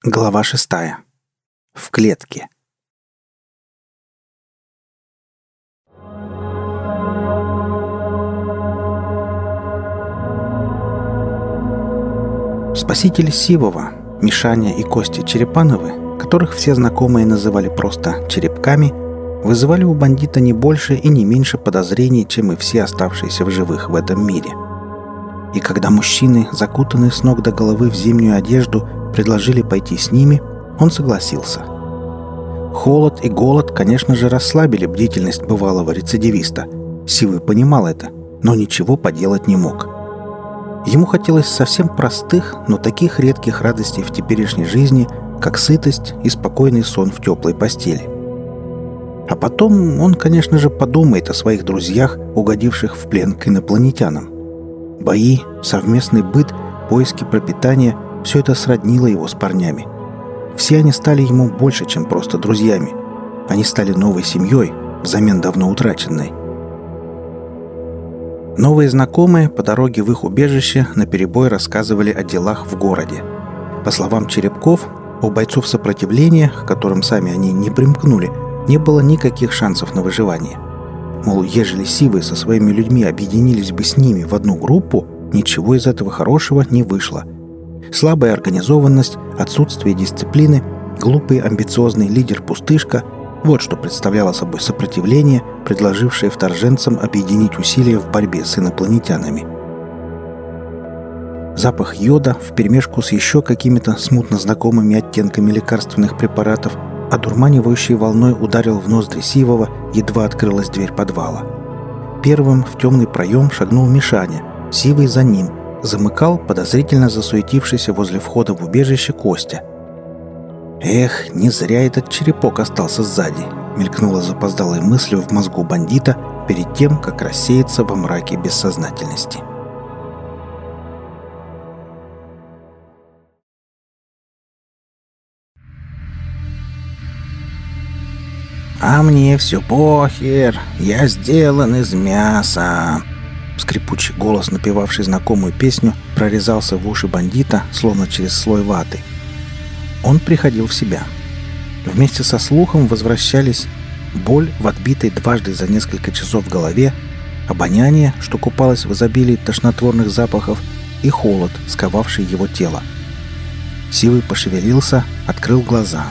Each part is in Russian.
Глава 6. В клетке. Спасители Сивова, Мишаня и Костя Черепановы, которых все знакомые называли просто «черепками», вызывали у бандита не больше и не меньше подозрений, чем и все оставшиеся в живых в этом мире. И когда мужчины, закутанные с ног до головы в зимнюю одежду, предложили пойти с ними, он согласился. Холод и голод, конечно же, расслабили бдительность бывалого рецидивиста. Сивый понимал это, но ничего поделать не мог. Ему хотелось совсем простых, но таких редких радостей в теперешней жизни, как сытость и спокойный сон в теплой постели. А потом он, конечно же, подумает о своих друзьях, угодивших в плен к инопланетянам. Бои, совместный быт, поиски пропитания – все это сроднило его с парнями. Все они стали ему больше, чем просто друзьями. Они стали новой семьей, взамен давно утраченной. Новые знакомые по дороге в их убежище наперебой рассказывали о делах в городе. По словам Черепков, у бойцов сопротивления, к которым сами они не примкнули, не было никаких шансов на выживание. Мол, ежели Сивы со своими людьми объединились бы с ними в одну группу, ничего из этого хорошего не вышло. Слабая организованность, отсутствие дисциплины, глупый амбициозный лидер-пустышка – вот что представляло собой сопротивление, предложившее вторженцам объединить усилия в борьбе с инопланетянами. Запах йода вперемешку с еще какими-то смутно знакомыми оттенками лекарственных препаратов одурманивающей волной ударил в ноздри Сивова, едва открылась дверь подвала. Первым в темный проем шагнул Мишаня, Сивый за ним – замыкал подозрительно засуетившийся возле входа в убежище Костя. «Эх, не зря этот черепок остался сзади», — мелькнула запоздалой мыслью в мозгу бандита перед тем, как рассеяться во мраке бессознательности. «А мне все похер, я сделан из мяса». Скрипучий голос, напевавший знакомую песню, прорезался в уши бандита, словно через слой ваты. Он приходил в себя. Вместе со слухом возвращались боль в отбитой дважды за несколько часов голове, обоняние, что купалось в изобилии тошнотворных запахов, и холод, сковавший его тело. Сивый пошевелился, открыл глаза.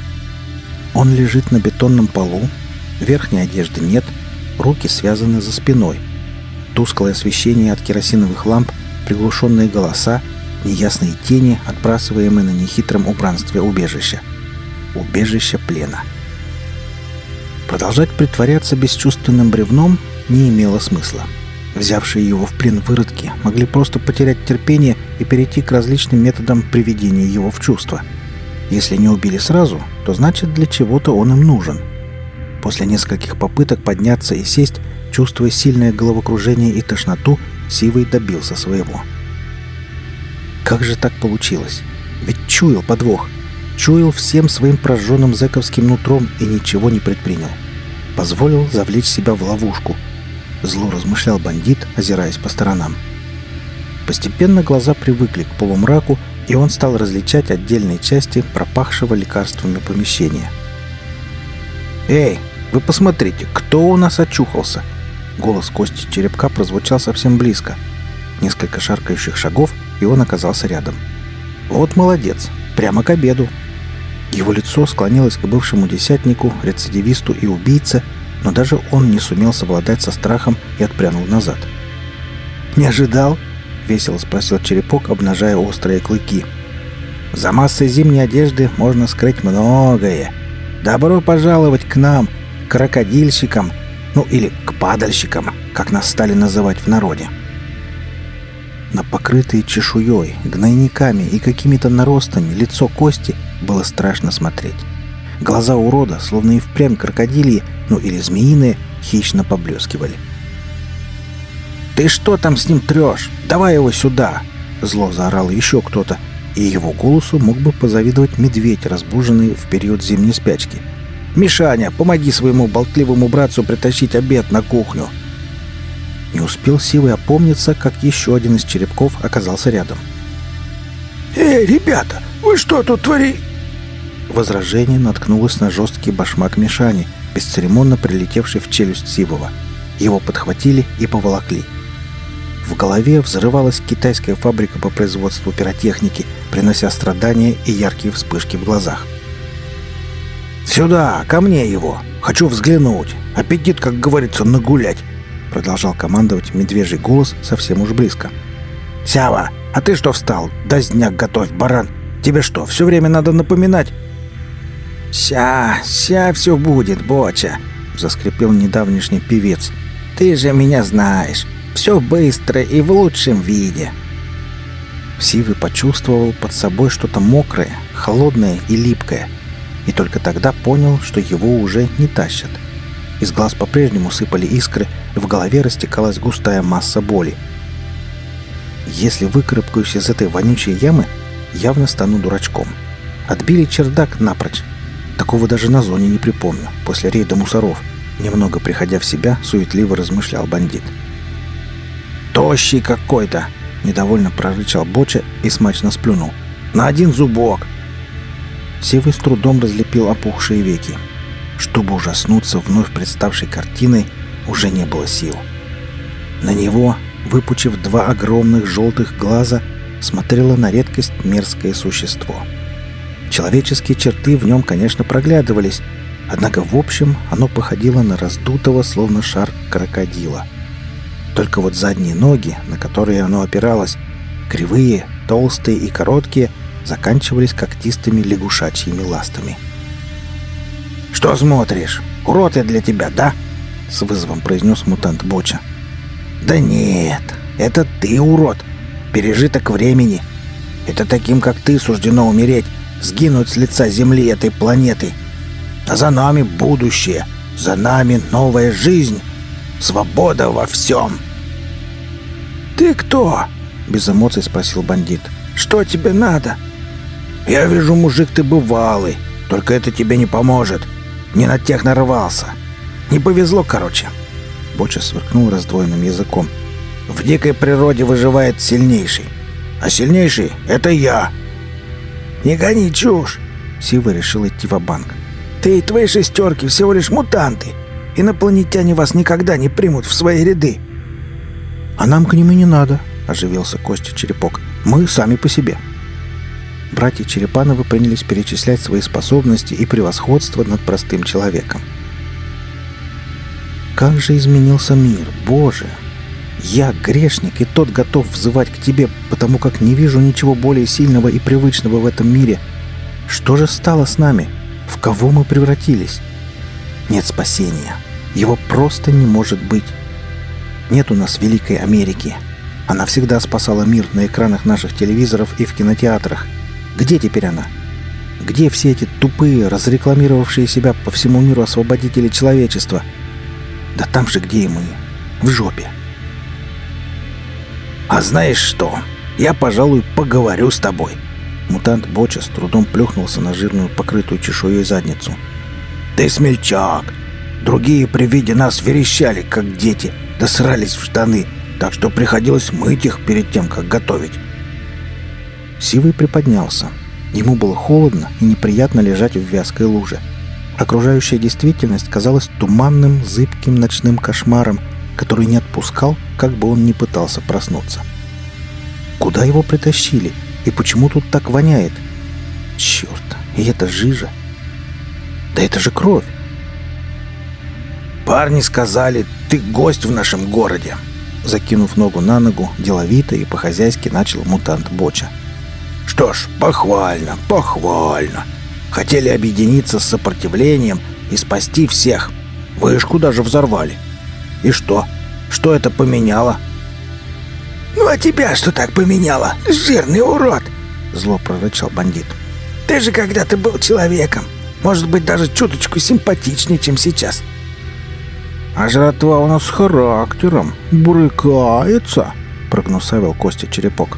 Он лежит на бетонном полу, верхней одежды нет, руки связаны за спиной. Тусклое освещение от керосиновых ламп, приглушенные голоса, неясные тени, отбрасываемые на нехитром убранстве убежища. Убежище плена. Продолжать притворяться бесчувственным бревном не имело смысла. Взявшие его в плен выродки могли просто потерять терпение и перейти к различным методам приведения его в чувство. Если не убили сразу, то значит для чего-то он им нужен. После нескольких попыток подняться и сесть, чувствуя сильное головокружение и тошноту, Сивый добился своего. Как же так получилось? Ведь чуял подвох. Чуял всем своим прожженным зэковским нутром и ничего не предпринял. Позволил завлечь себя в ловушку. Зло размышлял бандит, озираясь по сторонам. Постепенно глаза привыкли к полумраку, и он стал различать отдельные части пропахшего лекарствами помещения. «Эй, вы посмотрите, кто у нас очухался!» Голос Кости Черепка прозвучал совсем близко. Несколько шаркающих шагов, и он оказался рядом. «Вот молодец! Прямо к обеду!» Его лицо склонилось к бывшему десятнику, рецидивисту и убийце, но даже он не сумел совладать со страхом и отпрянул назад. «Не ожидал?» — весело спросил Черепок, обнажая острые клыки. «За массой зимней одежды можно скрыть многое. Добро пожаловать к нам, крокодильщикам, ну или к падальщикам, как нас стали называть в народе». На покрытые чешуей, гнойниками и какими-то наростами лицо Кости было страшно смотреть. Глаза урода, словно и впрямь крокодильи, ну или змеиные, хищно поблескивали. «Ты что там с ним трешь? Давай его сюда!» Зло заорал еще кто-то, и его голосу мог бы позавидовать медведь, разбуженный в период зимней спячки. «Мишаня, помоги своему болтливому братцу притащить обед на кухню!» Не успел Сивый опомниться, как еще один из черепков оказался рядом. «Эй, ребята, вы что тут творите?» Возражение наткнулось на жесткий башмак Мишани, бесцеремонно прилетевший в челюсть Сивова. Его подхватили и поволокли. В голове взрывалась китайская фабрика по производству пиротехники, принося страдания и яркие вспышки в глазах. «Сюда, ко мне его! Хочу взглянуть! Аппетит, как говорится, нагулять!» Продолжал командовать медвежий голос совсем уж близко. «Сява, а ты что встал? Доздняк готовь, баран! Тебе что, все время надо напоминать?» «Ща все будет, Боча!» — заскрипел недавнешний певец. «Ты же меня знаешь! Все быстро и в лучшем виде!» Сивый почувствовал под собой что-то мокрое, холодное и липкое, и только тогда понял, что его уже не тащат. Из глаз по-прежнему сыпали искры, и в голове растекалась густая масса боли. Если выкарабкаюсь из этой вонючей ямы, явно стану дурачком. Отбили чердак напрочь. Такого даже на зоне не припомню, после рейда мусоров. Немного приходя в себя, суетливо размышлял бандит. «Тощий какой-то!» — недовольно прорычал Боча и смачно сплюнул. «На один зубок!» Сивый с трудом разлепил опухшие веки. Чтобы ужаснуться вновь представшей картиной, уже не было сил. На него, выпучив два огромных желтых глаза, смотрело на редкость мерзкое существо. Человеческие черты в нем, конечно, проглядывались, однако в общем оно походило на раздутого, словно шар крокодила. Только вот задние ноги, на которые оно опиралось, кривые, толстые и короткие, заканчивались когтистыми лягушачьими ластами. «Что смотришь? Урод я для тебя, да?» — с вызовом произнес мутант Боча. «Да нет, это ты урод. Пережиток времени. Это таким, как ты, суждено умереть, сгинуть с лица земли этой планеты. А за нами будущее, за нами новая жизнь, свобода во всем». «Ты кто?» — без эмоций спросил бандит. «Что тебе надо?» «Я вижу, мужик, ты бывалый, только это тебе не поможет. Не на тех нарвался. Не повезло, короче». Боча сверкнул раздвоенным языком. «В дикой природе выживает сильнейший. А сильнейший — это я». «Не гони чушь!» Сива решил идти ва-банк. «Ты и твои шестерки всего лишь мутанты. Инопланетяне вас никогда не примут в свои ряды». «А нам к ним и не надо», — оживился Костя Черепок. «Мы сами по себе». Братья Черепановы принялись перечислять свои способности и превосходство над простым человеком. Как же изменился мир, Боже! Я грешник, и тот готов взывать к тебе, потому как не вижу ничего более сильного и привычного в этом мире. Что же стало с нами? В кого мы превратились? Нет спасения. Его просто не может быть. Нет у нас Великой Америки. Она всегда спасала мир на экранах наших телевизоров и в кинотеатрах. Где теперь она? Где все эти тупые, разрекламировавшие себя по всему миру освободители человечества? Да там же, где и мы. В жопе. «А знаешь что? Я, пожалуй, поговорю с тобой». Мутант Боча с трудом плюхнулся на жирную, покрытую чешуей задницу. «Ты смельчак. Другие при виде нас верещали, как дети, да срались в штаны, так что приходилось мыть их перед тем, как готовить». Сивый приподнялся. Ему было холодно и неприятно лежать в вязкой луже. Окружающая действительность казалась туманным, зыбким ночным кошмаром, который не отпускал, как бы он ни пытался проснуться. Куда его притащили? И почему тут так воняет? Черт, и это жижа. Да это же кровь. «Парни сказали, ты гость в нашем городе». Закинув ногу на ногу, деловито и по-хозяйски начал мутант Боча. «Что ж, похвально, похвально. Хотели объединиться с сопротивлением и спасти всех. Вышку даже взорвали. И что? Что это поменяло?» «Ну а тебя что так поменяло, жирный урод?» Зло прорычал бандит. «Ты же когда-то был человеком. Может быть, даже чуточку симпатичнее, чем сейчас». «А жратва у нас с характером. Брыкается», — прогнусавил Костя Черепок.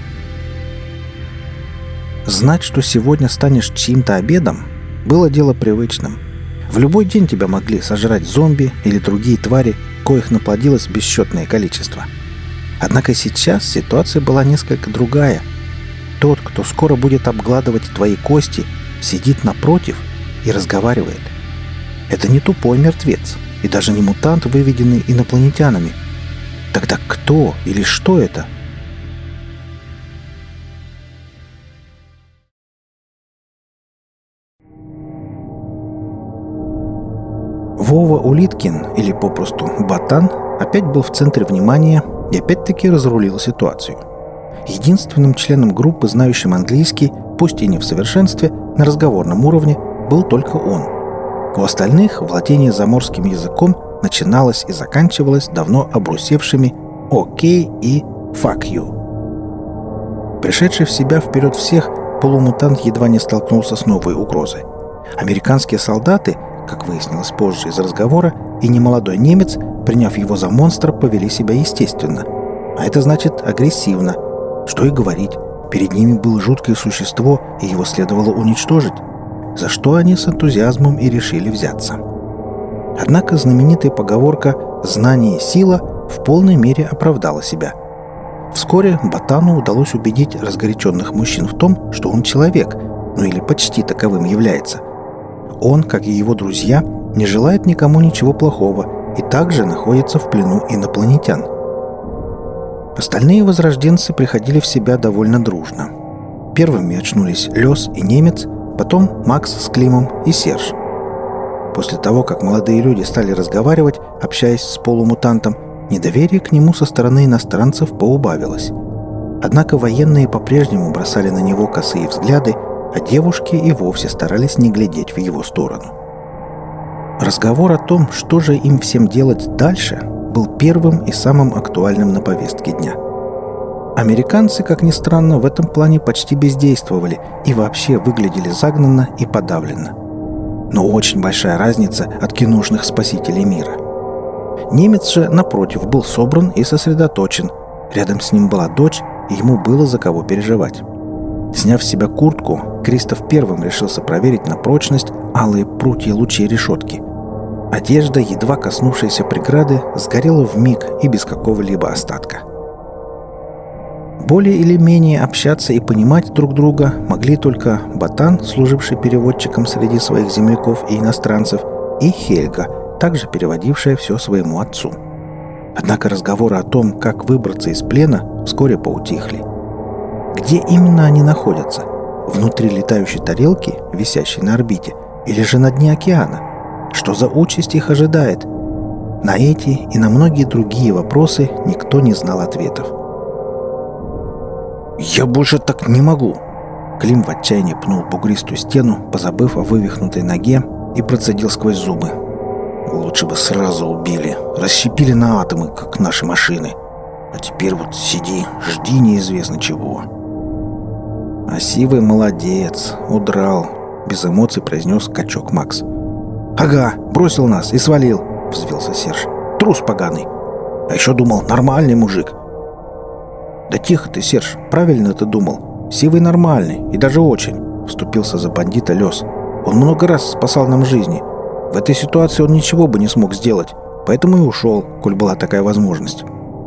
Знать, что сегодня станешь чьим-то обедом, было дело привычным. В любой день тебя могли сожрать зомби или другие твари, коих наплодилось бесчетное количество. Однако сейчас ситуация была несколько другая. тот, кто скоро будет обгладывать твои кости, сидит напротив и разговаривает. Это не тупой мертвец и даже не мутант, выведенный инопланетянами. Тогда кто или что это? Вова Улиткин, или попросту Ботан, опять был в центре внимания и опять-таки разрулил ситуацию. Единственным членом группы, знающим английский, пусть и не в совершенстве, на разговорном уровне, был только он. У остальных владение заморским языком начиналось и заканчивалось давно обрусевшими «Окей» и «Fuck you». Пришедший в себя вперед всех, полумутант едва не столкнулся с новой угрозой. Американские солдаты, как выяснилось позже из разговора, и немолодой немец, приняв его за монстра, повели себя естественно. А это значит агрессивно. Что и говорить, перед ними было жуткое существо, и его следовало уничтожить, за что они с энтузиазмом и решили взяться. Однако знаменитая поговорка «знание – сила» в полной мере оправдала себя. Вскоре Ботану удалось убедить разгоряченных мужчин в том, что он человек, ну или почти таковым является. Он, как и его друзья, не желает никому ничего плохого и также находится в плену инопланетян. Остальные возрожденцы приходили в себя довольно дружно. Первыми очнулись Лёс и немец, потом Макс с Климом и Серж. После того, как молодые люди стали разговаривать, общаясь с полумутантом, недоверие к нему со стороны иностранцев поубавилось. Однако военные по-прежнему бросали на него косые взгляды, а девушки и вовсе старались не глядеть в его сторону. Разговор о том, что же им всем делать дальше, был первым и самым актуальным на повестке дня. Американцы, как ни странно, в этом плане почти бездействовали и вообще выглядели загнанно и подавленно. Но очень большая разница от киношных спасителей мира. Немец же, напротив, был собран и сосредоточен. Рядом с ним была дочь, и ему было за кого переживать. Сняв с себя куртку, Кристоф первым решился проверить на прочность алые прутья лучей решетки. Одежда, едва коснувшаяся преграды, сгорела вмиг и без какого-либо остатка. Более или менее общаться и понимать друг друга могли только Ботан, служивший переводчиком среди своих земляков и иностранцев, и Хельга, также переводившая все своему отцу. Однако разговоры о том, как выбраться из плена, вскоре поутихли. Где именно они находятся? Внутри летающей тарелки, висящей на орбите, или же на дне океана? Что за участь их ожидает? На эти и на многие другие вопросы никто не знал ответов. «Я больше так не могу!» Клим в отчаянии пнул бугристую стену, позабыв о вывихнутой ноге, и процедил сквозь зубы. «Лучше бы сразу убили, расщепили на атомы, как наши машины. А теперь вот сиди, жди неизвестно чего». «А Сивый молодец, удрал», — без эмоций произнес качок Макс. «Ага, бросил нас и свалил», — взвился Серж. «Трус поганый. А еще думал, нормальный мужик». «Да тихо ты, Серж, правильно ты думал. Сивый нормальный, и даже очень», — вступился за бандита Лёс. «Он много раз спасал нам жизни. В этой ситуации он ничего бы не смог сделать, поэтому и ушел, коль была такая возможность».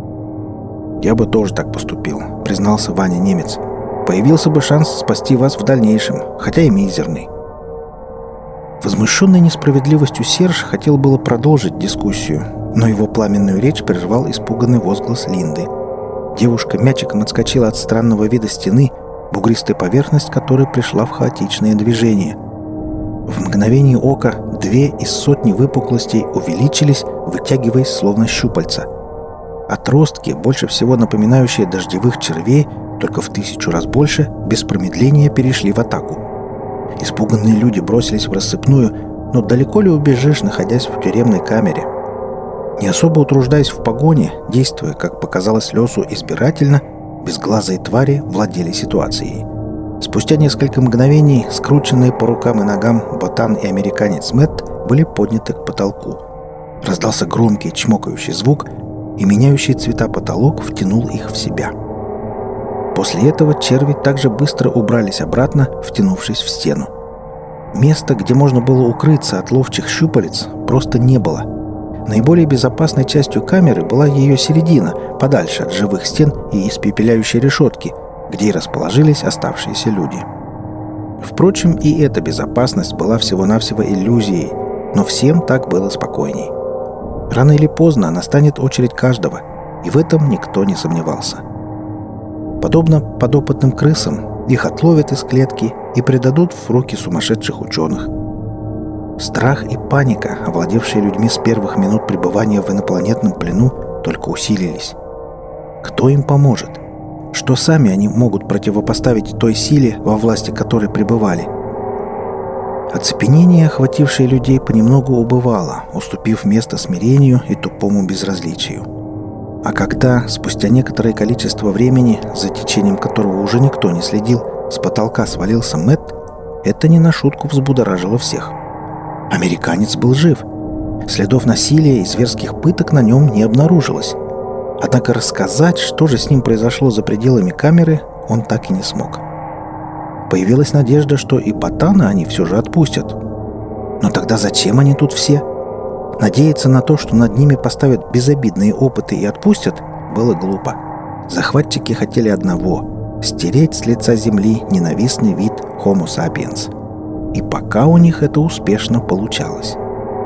«Я бы тоже так поступил», — признался Ваня немец. «Появился бы шанс спасти вас в дальнейшем, хотя и мизерный». Возмущенный несправедливостью Серж хотел было продолжить дискуссию, но его пламенную речь прервал испуганный возглас Линды. Девушка мячиком отскочила от странного вида стены, бугристая поверхность которой пришла в хаотичное движение. В мгновение ока 2 из сотни выпуклостей увеличились, вытягиваясь словно щупальца. Отростки, больше всего напоминающие дождевых червей, только в 1000 раз больше, без промедления перешли в атаку. Испуганные люди бросились в рассыпную, но далеко ли убежишь, находясь в тюремной камере? Не особо утруждаясь в погоне, действуя, как показалось Лёсу, избирательно, безглазые твари владели ситуацией. Спустя несколько мгновений, скрученные по рукам и ногам Ботан и американец Мэтт были подняты к потолку. Раздался громкий чмокающий звук, и меняющий цвета потолок втянул их в себя. После этого черви также быстро убрались обратно, втянувшись в стену. Места, где можно было укрыться от ловчих щупалец, просто не было. Наиболее безопасной частью камеры была ее середина, подальше от живых стен и испепеляющей решетки, где и расположились оставшиеся люди. Впрочем, и эта безопасность была всего-навсего иллюзией, но всем так было спокойней. Рано или поздно настанет очередь каждого, и в этом никто не сомневался. Подобно подопытным крысам, их отловят из клетки и предадут в руки сумасшедших ученых. Страх и паника, овладевшие людьми с первых минут пребывания в инопланетном плену, только усилились. Кто им поможет? Что сами они могут противопоставить той силе, во власти которой пребывали? Оцепенение, охватившее людей, понемногу убывало, уступив место смирению и тупому безразличию. А когда, спустя некоторое количество времени, за течением которого уже никто не следил, с потолка свалился Мэтт, это не на шутку взбудоражило всех. Американец был жив. Следов насилия и зверских пыток на нем не обнаружилось. Однако рассказать, что же с ним произошло за пределами камеры, он так и не смог. Появилась надежда, что и ботана они все же отпустят. Но тогда зачем они тут все? Надеяться на то, что над ними поставят безобидные опыты и отпустят, было глупо. Захватчики хотели одного — стереть с лица земли ненавистный вид Homo sapiens. И пока у них это успешно получалось.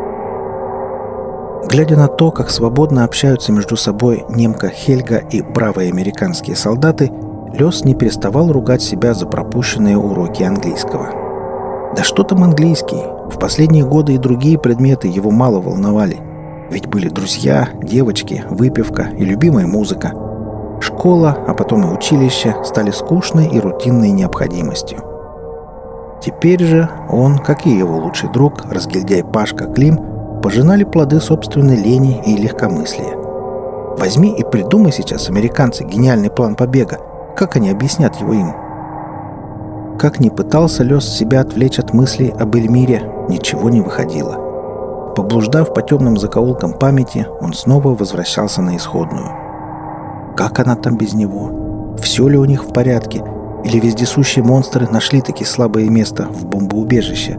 Глядя на то, как свободно общаются между собой немка Хельга и бравые американские солдаты, Лёс не переставал ругать себя за пропущенные уроки английского. Да что там английский? В последние годы и другие предметы его мало волновали. Ведь были друзья, девочки, выпивка и любимая музыка. Школа, а потом и училище стали скучной и рутинной необходимостью. Теперь же он, как и его лучший друг, разгильдяй Пашка Клим, пожинали плоды собственной лени и легкомыслия. Возьми и придумай сейчас, американцы, гениальный план побега. Как они объяснят его им? Как ни пытался Лёс себя отвлечь от мыслей об Эльмире, ничего не выходило. Поблуждав по темным закоулкам памяти, он снова возвращался на исходную. Как она там без него? Все ли у них в порядке? Или вездесущие монстры нашли таки слабое место в бомбоубежище?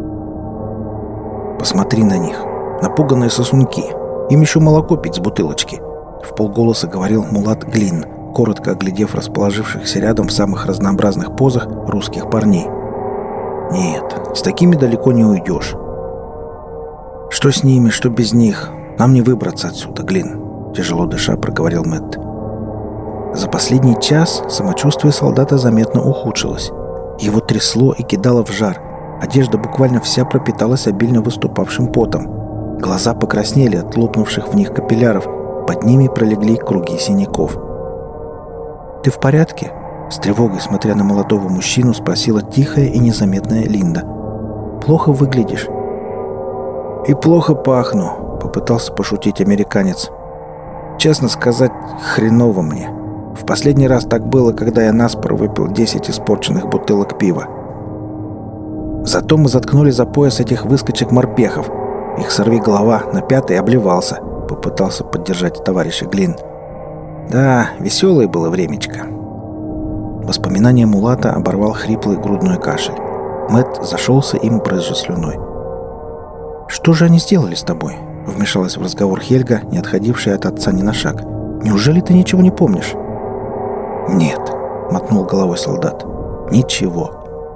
Посмотри на них. Напуганные сосунки. Им еще молоко пить с бутылочки. Вполголоса говорил Мулат Глин, коротко оглядев расположившихся рядом в самых разнообразных позах русских парней. Нет, с такими далеко не уйдешь. Что с ними, что без них? Нам не выбраться отсюда, Глин. Тяжело дыша проговорил Мэтт. За последний час самочувствие солдата заметно ухудшилось. Его трясло и кидало в жар. Одежда буквально вся пропиталась обильно выступавшим потом. Глаза покраснели от лопнувших в них капилляров. Под ними пролегли круги синяков. «Ты в порядке?» С тревогой, смотря на молодого мужчину, спросила тихая и незаметная Линда. «Плохо выглядишь». «И плохо пахну», — попытался пошутить американец. «Честно сказать, хреново мне. В последний раз так было, когда я наспор выпил 10 испорченных бутылок пива. Зато мы заткнули за пояс этих выскочек-морпехов. Их сорвиголова на пятый обливался», — попытался поддержать товарища Глин. «Да, веселое было времечко». Воспоминание Мулата оборвал хриплый грудной кашель. Мэтт зашелся им, брызжа слюной. «Что же они сделали с тобой?» — вмешалась в разговор Хельга, не отходившая от отца ни на шаг. «Неужели ты ничего не помнишь?» «Нет», — мотнул головой солдат. «Ничего».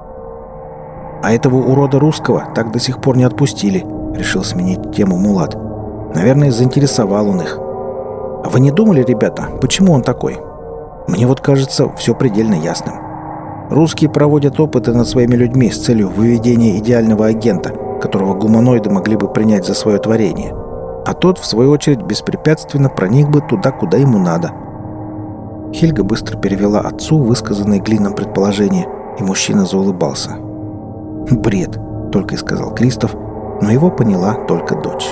«А этого урода русского так до сих пор не отпустили», — решил сменить тему Мулат. «Наверное, заинтересовал он их. А вы не думали, ребята, почему он такой? Мне вот кажется, все предельно ясным. Русские проводят опыты над своими людьми с целью выведения идеального агента, которого гуманоиды могли бы принять за свое творение. А тот, в свою очередь, беспрепятственно проник бы туда, куда ему надо». Хельга быстро перевела отцу высказанное Глином предположение, и мужчина заулыбался. «Бред», — только и сказал Кристоф, но его поняла только дочь.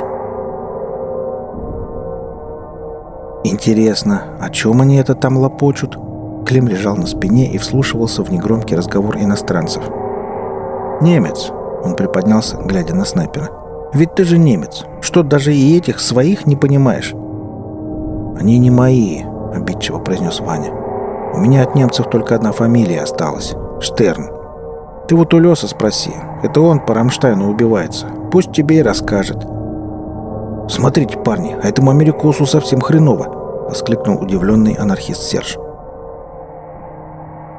«Интересно, о чем они это там лопочут?» Клим лежал на спине и вслушивался в негромкий разговор иностранцев. «Немец», — он приподнялся, глядя на снайпера. «Ведь ты же немец. Что, даже и этих своих не понимаешь?» «Они не мои», — обидчиво произнес Ваня. «У меня от немцев только одна фамилия осталась — Штерн. Ты вот у Лёса спроси. Это он по Рамштайну убивается. Пусть тебе и расскажет». «Смотрите, парни, а этому америкосу совсем хреново», — воскликнул удивленный анархист Серж.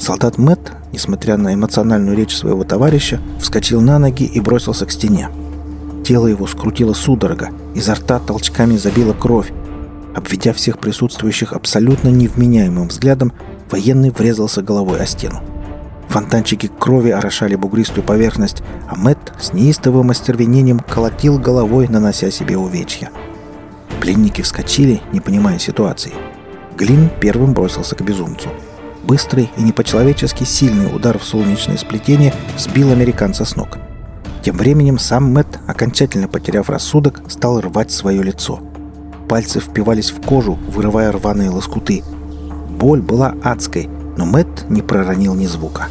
Солдат Мэтт, несмотря на эмоциональную речь своего товарища, вскочил на ноги и бросился к стене. Тело его скрутило судорога, изо рта толчками забила кровь. Обведя всех присутствующих абсолютно невменяемым взглядом, военный врезался головой о стену. Фонтанчики крови орошали бугристую поверхность, а Мэтт с неистовым остервенением колотил головой, нанося себе увечья. Пленники вскочили, не понимая ситуации. Глин первым бросился к безумцу. Быстрый и не по-человечески сильный удар в солнечное сплетение сбил американца с ног. Тем временем сам Мэтт, окончательно потеряв рассудок, стал рвать свое лицо. Пальцы впивались в кожу, вырывая рваные лоскуты. Боль была адской, но Мэтт не проронил ни звука.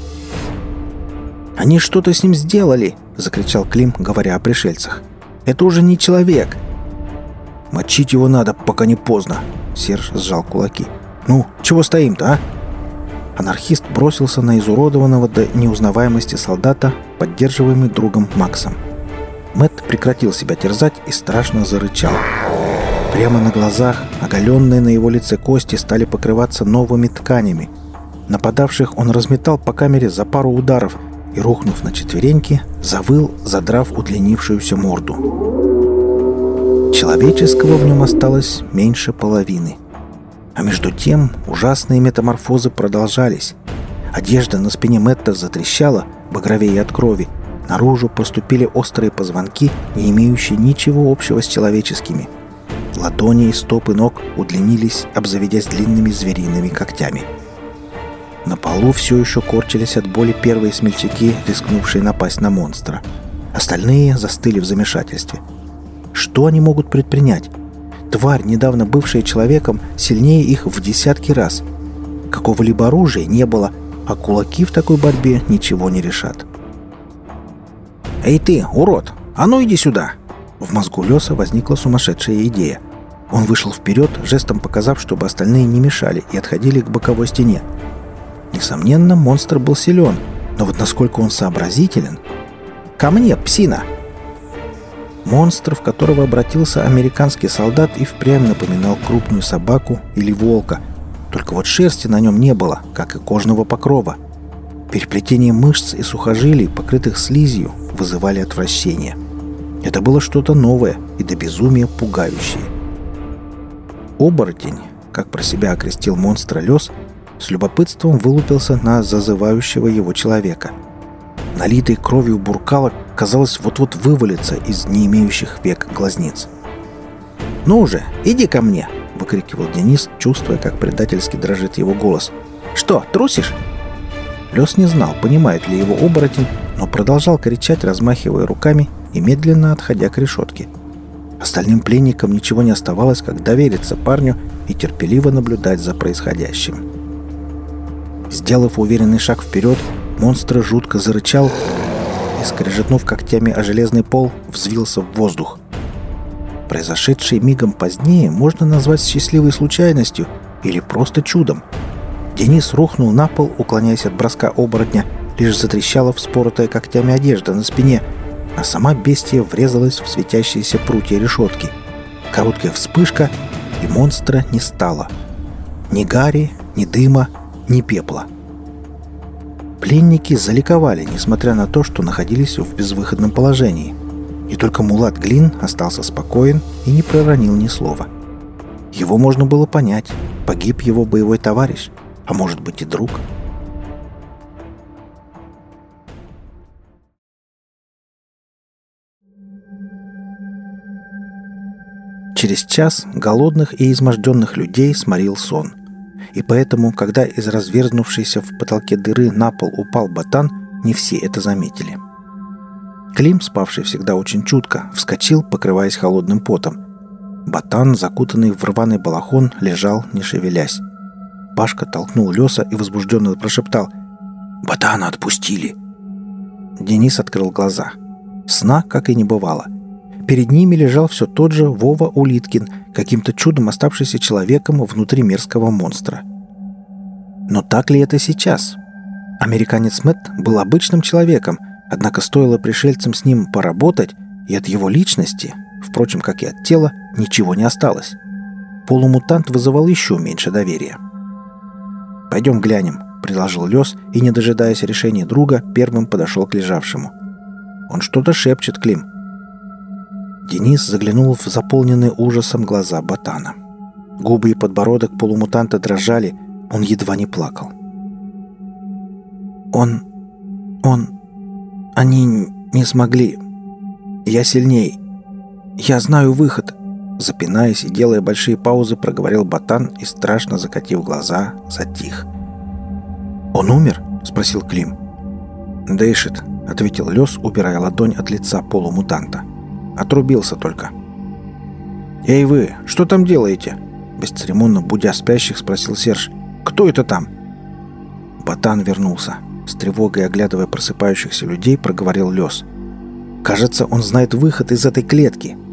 «Они что-то с ним сделали!» — закричал Клим, говоря о пришельцах. «Это уже не человек!» «Мочить его надо, пока не поздно!» — Серж сжал кулаки. «Ну, чего стоим-то, а?» Анархист бросился на изуродованного до неузнаваемости солдата, поддерживаемый другом Максом. Мэтт прекратил себя терзать и страшно зарычал. Прямо на глазах оголенные на его лице кости стали покрываться новыми тканями. Нападавших он разметал по камере за пару ударов и, рухнув на четвереньки, завыл, задрав удлинившуюся морду. Человеческого в нем осталось меньше половины. А между тем ужасные метаморфозы продолжались. Одежда на спине Мэтта затрещала, багровее от крови. Наружу поступили острые позвонки, не имеющие ничего общего с человеческими. Ладони и стопы ног удлинились, обзаведясь длинными звериными когтями. На полу все еще корчились от боли первые смельчаки, рискнувшие напасть на монстра. Остальные застыли в замешательстве. Что они могут предпринять? Тварь, недавно бывшая человеком, сильнее их в десятки раз. Какого-либо оружия не было, а кулаки в такой борьбе ничего не решат. «Эй ты, урод! А ну иди сюда!» В мозгу Лёса возникла сумасшедшая идея. Он вышел вперед, жестом показав, чтобы остальные не мешали и отходили к боковой стене. Несомненно, монстр был силен, но вот насколько он сообразителен... «Ко мне, псина!» Монстр, в которого обратился американский солдат, и впрямь напоминал крупную собаку или волка. Только вот шерсти на нем не было, как и кожного покрова. Переплетение мышц и сухожилий, покрытых слизью, вызывали отвращение. Это было что-то новое и до безумия пугающее. Оборотень, как про себя окрестил монстра Лёс, с любопытством вылупился на зазывающего его человека. Налитый кровью буркало, казалось, вот-вот вывалится из не имеющих век глазниц. «Ну уже, иди ко мне!» — выкрикивал Денис, чувствуя, как предательски дрожит его голос. «Что, трусишь?» Лёс не знал, понимает ли его оборотень, но продолжал кричать, размахивая руками и медленно отходя к решетке. Остальным пленникам ничего не оставалось, как довериться парню и терпеливо наблюдать за происходящим. Сделав уверенный шаг вперед, монстр жутко зарычал и, скрежетнув когтями о железный пол, взвился в воздух. Произошедшее мигом позднее можно назвать счастливой случайностью или просто чудом. Денис рухнул на пол, уклоняясь от броска оборотня, лишь затрещала вспоротая когтями одежда на спине, а сама бестия врезалась в светящиеся прутья решетки. Короткая вспышка, и монстра не стало. Ни гари, ни дыма, ни пепла. Пленники заликовали, несмотря на то, что находились в безвыходном положении. И только мулат Глин остался спокоен и не проронил ни слова. Его можно было понять. Погиб его боевой товарищ, а может быть и друг. Через час голодных и изможденных людей сморил сон. И поэтому, когда из разверзнувшейся в потолке дыры на пол упал ботан, не все это заметили. Клим, спавший всегда очень чутко, вскочил, покрываясь холодным потом. Ботан, закутанный в рваный балахон, лежал, не шевелясь. Пашка толкнул Лёса и возбужденно прошептал: «Ботана отпустили!» Денис открыл глаза. Сна как и не бывало. Перед ними лежал все тот же Вова Улиткин, каким-то чудом оставшийся человеком внутри мерзкого монстра. Но так ли это сейчас? Американец Мэтт был обычным человеком, однако стоило пришельцам с ним поработать, и от его личности, впрочем, как и от тела, ничего не осталось. Полумутант вызывал еще меньше доверия. «Пойдем глянем», — предложил Лёс и, не дожидаясь решения друга, первым подошел к лежавшему. «Он что-то шепчет, Клим». Денис заглянул в заполненные ужасом глаза ботана. Губы и подбородок полумутанта дрожали, он едва не плакал. Они не смогли. Я сильней. Я знаю выход». Запинаясь и делая большие паузы, проговорил ботан и, страшно закатив глаза, затих. «Он умер?» — спросил Клим. «Дышит», — ответил Лёс, убирая ладонь от лица полумутанта. «Отрубился только». «Эй вы, что там делаете?» Бесцеремонно будя спящих, спросил Серж. «Кто это там?» Ботан вернулся. С тревогой оглядывая просыпающихся людей, проговорил Лёс. «Кажется, он знает выход из этой клетки.